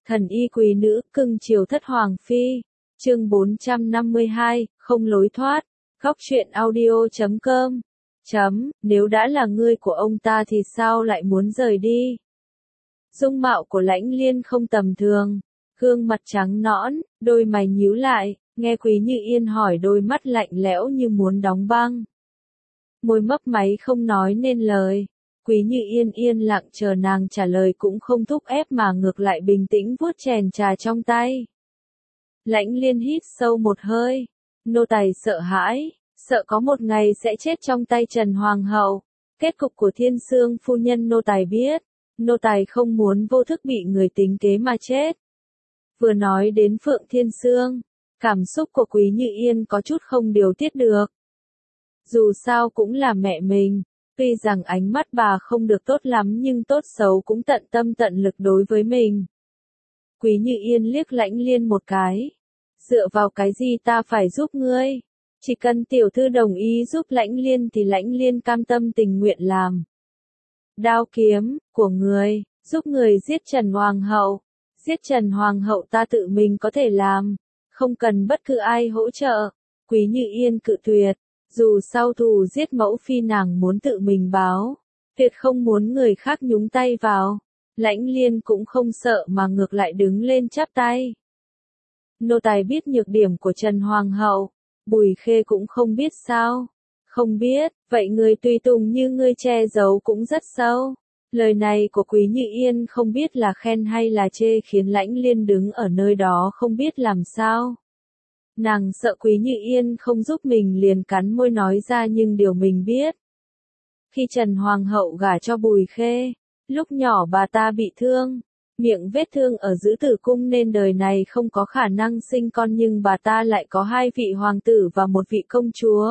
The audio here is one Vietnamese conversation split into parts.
Thần y quý nữ, cưng chiều thất hoàng phi. Chương 452, không lối thoát. Góc truyện audio.com. Nếu đã là ngươi của ông ta thì sao lại muốn rời đi? Dung mạo của Lãnh Liên không tầm thường, gương mặt trắng nõn, đôi mày nhíu lại, nghe Quý Như Yên hỏi đôi mắt lạnh lẽo như muốn đóng băng. Môi mấp máy không nói nên lời. Quý Như Yên yên lặng chờ nàng trả lời cũng không thúc ép mà ngược lại bình tĩnh vuốt chén trà trong tay. Lãnh Liên hít sâu một hơi, nô tài sợ hãi, sợ có một ngày sẽ chết trong tay Trần Hoàng hậu. Kết cục của Thiên Sương phu nhân nô tài biết, nô tài không muốn vô thức bị người tính kế mà chết. Vừa nói đến Phượng Thiên Sương, cảm xúc của Quý Như Yên có chút không điều tiết được. Dù sao cũng là mẹ mình, tuy rằng ánh mắt bà không được tốt lắm nhưng tốt xấu cũng tận tâm tận lực đối với mình. Quý Như Yên liếc Lãnh Liên một cái. Dựa vào cái gì ta phải giúp ngươi? Chỉ cần tiểu thư đồng ý giúp Lãnh Liên thì Lãnh Liên cam tâm tình nguyện làm. Đao kiếm của người, giúp người giết Trần Hoàng hậu. Giết Trần Hoàng hậu ta tự mình có thể làm, không cần bất cứ ai hỗ trợ. Quý Như Yên cự tuyệt, dù sau thù giết mẫu phi nàng muốn tự mình báo, tuyệt không muốn người khác nhúng tay vào. Lãnh Liên cũng không sợ mà ngược lại đứng lên chắp tay. Nô tài biết nhược điểm của Trần Hoàng hậu, Bùi Khê cũng không biết sao? Không biết, vậy người tùy tùng như ngươi che giấu cũng rất sâu. Lời này của Quý Như Yên không biết là khen hay là chê khiến Lãnh Liên đứng ở nơi đó không biết làm sao. Nàng sợ Quý Như Yên không giúp mình liền cắn môi nói ra nhưng điều mình biết. Khi Trần Hoàng hậu gả cho Bùi Khê, lúc nhỏ bà ta bị thương, miệng vết thương ở giữ tử cung nên đời này không có khả năng sinh con nhưng bà ta lại có 2 vị hoàng tử và 1 vị công chúa.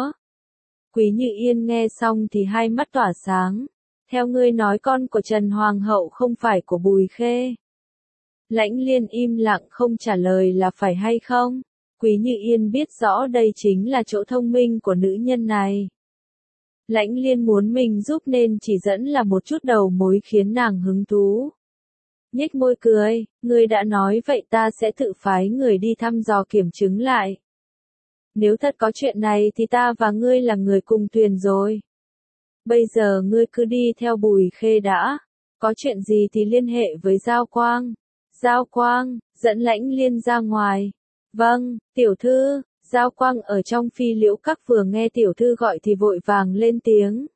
Quý Như Yên nghe xong thì hai mắt tỏa sáng. Theo ngươi nói con của Trần Hoàng hậu không phải của Bùi Khê. Lãnh Liên im lặng không trả lời là phải hay không. Quý Như Yên biết rõ đây chính là chỗ thông minh của nữ nhân này. Lãnh Liên muốn mình giúp nên chỉ dẫn là một chút đầu mối khiến nàng hứng thú. Nhếch môi cười, ngươi đã nói vậy ta sẽ tự phái người đi thăm dò kiểm chứng lại. Nếu thật có chuyện này thì ta và ngươi là người cùng thuyền rồi. Bây giờ ngươi cứ đi theo Bùi Khê đã. Có chuyện gì thì liên hệ với Giao Quang. Giao Quang, dẫn Lãnh Liên ra ngoài. Vâng, tiểu thư. Giao Quang ở trong Phi Liễu Các vừa nghe tiểu thư gọi thì vội vàng lên tiếng.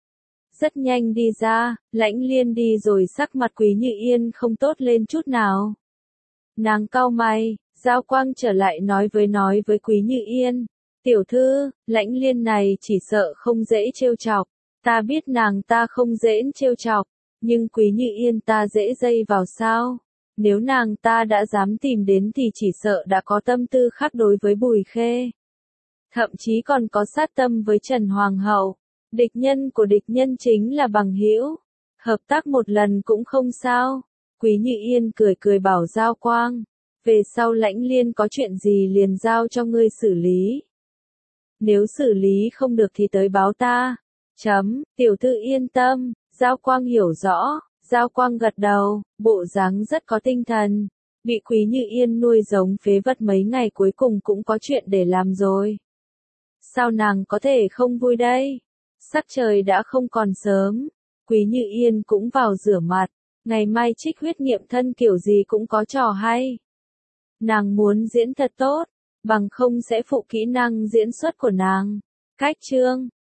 Rất nhanh đi ra, Lãnh Liên đi rồi sắc mặt Quý Như Yên không tốt lên chút nào. Nàng cau mày, Giao Quang trở lại nói với Quý Như Yên. Tiểu thư, Lãnh Liên này chỉ sợ không dễ trêu chọc. Ta biết nàng ta không dễ trêu chọc, nhưng Quý Như Yên ta dễ dây vào sao? Nếu nàng ta đã dám tìm đến thì chỉ sợ đã có tâm tư khác đối với Bùi Khê. Thậm chí còn có sát tâm với Trần Hoàng hậu. Địch nhân của địch nhân chính là bằng hữu. Hợp tác một lần cũng không sao. Quý Như Yên cười bảo Giao Quang. Về sau Lãnh Liên có chuyện gì liền giao cho ngươi xử lý. Nếu xử lý không được thì tới báo ta. Tiểu thư yên tâm. Giao Quang hiểu rõ. Giao Quang gật đầu, bộ dáng rất có tinh thần. Bị Quý Như Yên nuôi giống phế vật mấy ngày cuối cùng cũng có chuyện để làm rồi. Sao nàng có thể không vui đây? Sắc trời đã không còn sớm. Quý Như Yên cũng vào rửa mặt. Ngày mai trích huyết nghiệm thân kiểu gì cũng có trò hay. Nàng muốn diễn thật tốt, bằng không sẽ phụ kỹ năng diễn xuất của nàng. Cách chương